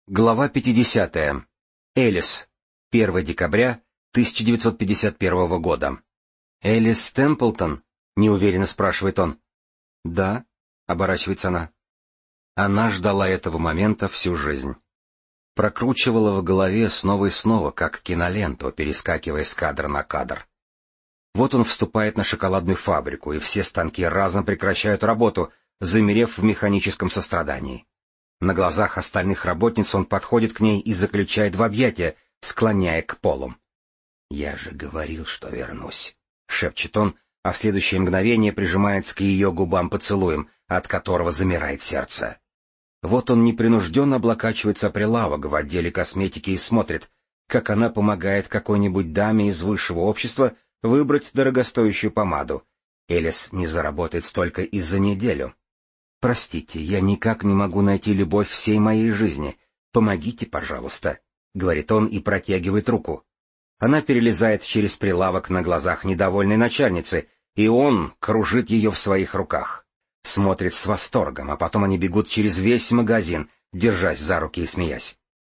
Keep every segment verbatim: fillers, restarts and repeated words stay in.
Глава пятидесятая. Элис. первое декабря тысяча девятьсот пятьдесят первого года. «Элис Темплтон?» — неуверенно спрашивает он. «Да», — оборачивается она. Она ждала этого момента всю жизнь. Прокручивала в голове снова и снова, как киноленту, перескакивая с кадра на кадр. Вот он вступает на шоколадную фабрику, и все станки разом прекращают работу, замерев в механическом сострадании. На глазах остальных работниц он подходит к ней и заключает в объятия, склоняя к полу. «Я же говорил, что вернусь», — шепчет он, а в следующее мгновение прижимается к ее губам поцелуем, от которого замирает сердце. Вот он непринужденно облокачивается о прилавок в отделе косметики и смотрит, как она помогает какой-нибудь даме из высшего общества выбрать дорогостоящую помаду. Элис не заработает столько и за неделю. «Простите, я никак не могу найти любовь всей моей жизни. Помогите, пожалуйста», — говорит он и протягивает руку. Она перелезает через прилавок на глазах недовольной начальницы, и он кружит ее в своих руках. Смотрит с восторгом, а потом они бегут через весь магазин, держась за руки и смеясь.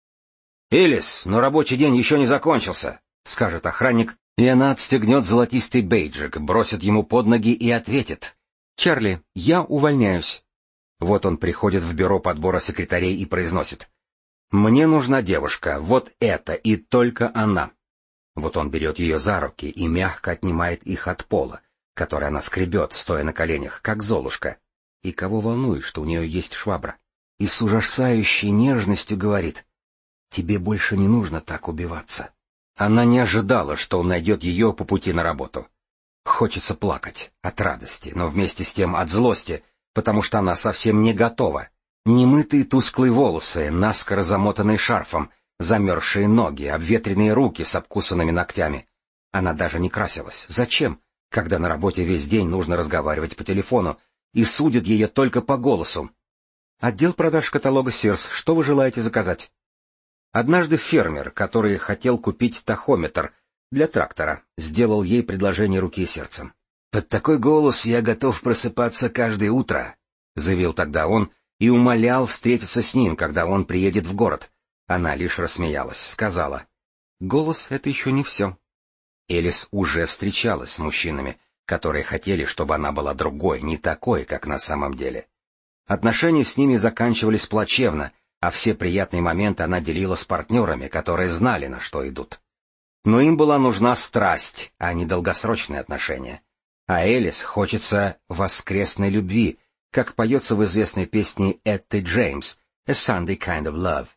«Элис, но рабочий день еще не закончился», — скажет охранник, и она отстегнет золотистый бейджик, бросит ему под ноги и ответит: «Чарли, я увольняюсь». Вот он приходит в бюро подбора секретарей и произносит: «Мне нужна девушка, вот эта и только она». Вот он берет ее за руки и мягко отнимает их от пола, который она скребет, стоя на коленях, как Золушка. И кого волнует, что у нее есть швабра? И с ужасающей нежностью говорит: «Тебе больше не нужно так убиваться». Она не ожидала, что он найдет ее по пути на работу. Хочется плакать от радости, но вместе с тем от злости, потому что она совсем не готова. Немытые тусклые волосы, наскоро замотанные шарфом, замерзшие ноги, обветренные руки с обкусанными ногтями. Она даже не красилась. Зачем, когда на работе весь день нужно разговаривать по телефону, и судят ее только по голосу? «Отдел продаж каталога Sears, что вы желаете заказать?» Однажды фермер, который хотел купить тахометр для трактора, сделал ей предложение руки и сердцем. «Под такой голос я готов просыпаться каждое утро», — заявил тогда он, и умолял встретиться с ним, когда он приедет в город. Она лишь рассмеялась, сказала: «Голос — это еще не все». Элис уже встречалась с мужчинами, которые хотели, чтобы она была другой, не такой, как на самом деле. Отношения с ними заканчивались плачевно, а все приятные моменты она делила с партнерами, которые знали, на что идут. Но им была нужна страсть, а не долгосрочные отношения. А Элис хочется воскресной любви, как поется в известной песне Этты Джеймс «A Sunday Kind of Love».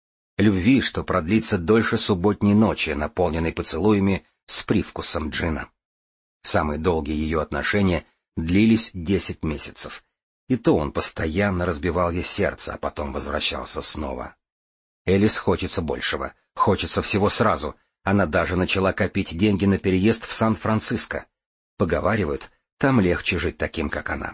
Любви, что продлится дольше субботней ночи, наполненной поцелуями с привкусом джина. Самые долгие ее отношения длились десять месяцев. И то он постоянно разбивал ей сердце, а потом возвращался снова. Элис хочется большего, хочется всего сразу. Она даже начала копить деньги на переезд в Сан-Франциско. Поговаривают, там легче жить таким, как она.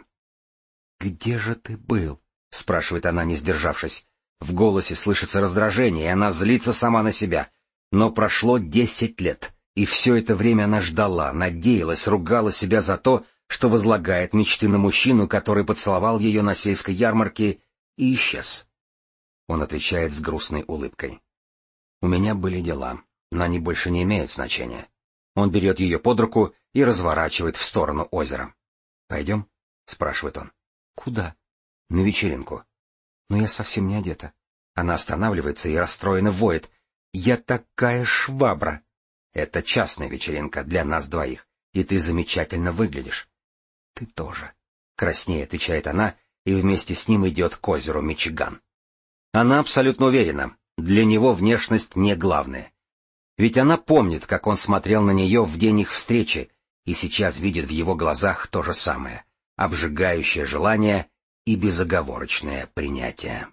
«Где же ты был?» — спрашивает она, не сдержавшись. В голосе слышится раздражение, и она злится сама на себя. Но прошло десять лет, и все это время она ждала, надеялась, ругала себя за то, что возлагает мечты на мужчину, который поцеловал ее на сельской ярмарке и исчез. Он отвечает с грустной улыбкой: «У меня были дела, но они больше не имеют значения». Он берет ее под руку и разворачивает в сторону озера. «Пойдем?» — спрашивает он. «Куда?» «На вечеринку». «Но я совсем не одета». Она останавливается и расстроенно воет: «Я такая швабра!» «Это частная вечеринка для нас двоих, и ты замечательно выглядишь». «Ты тоже», — краснея отвечает она, и вместе с ним идет к озеру Мичиган. Она абсолютно уверена, для него внешность не главное. Ведь она помнит, как он смотрел на нее в день их встречи, и сейчас видит в его глазах то же самое — обжигающее желание и безоговорочное принятие.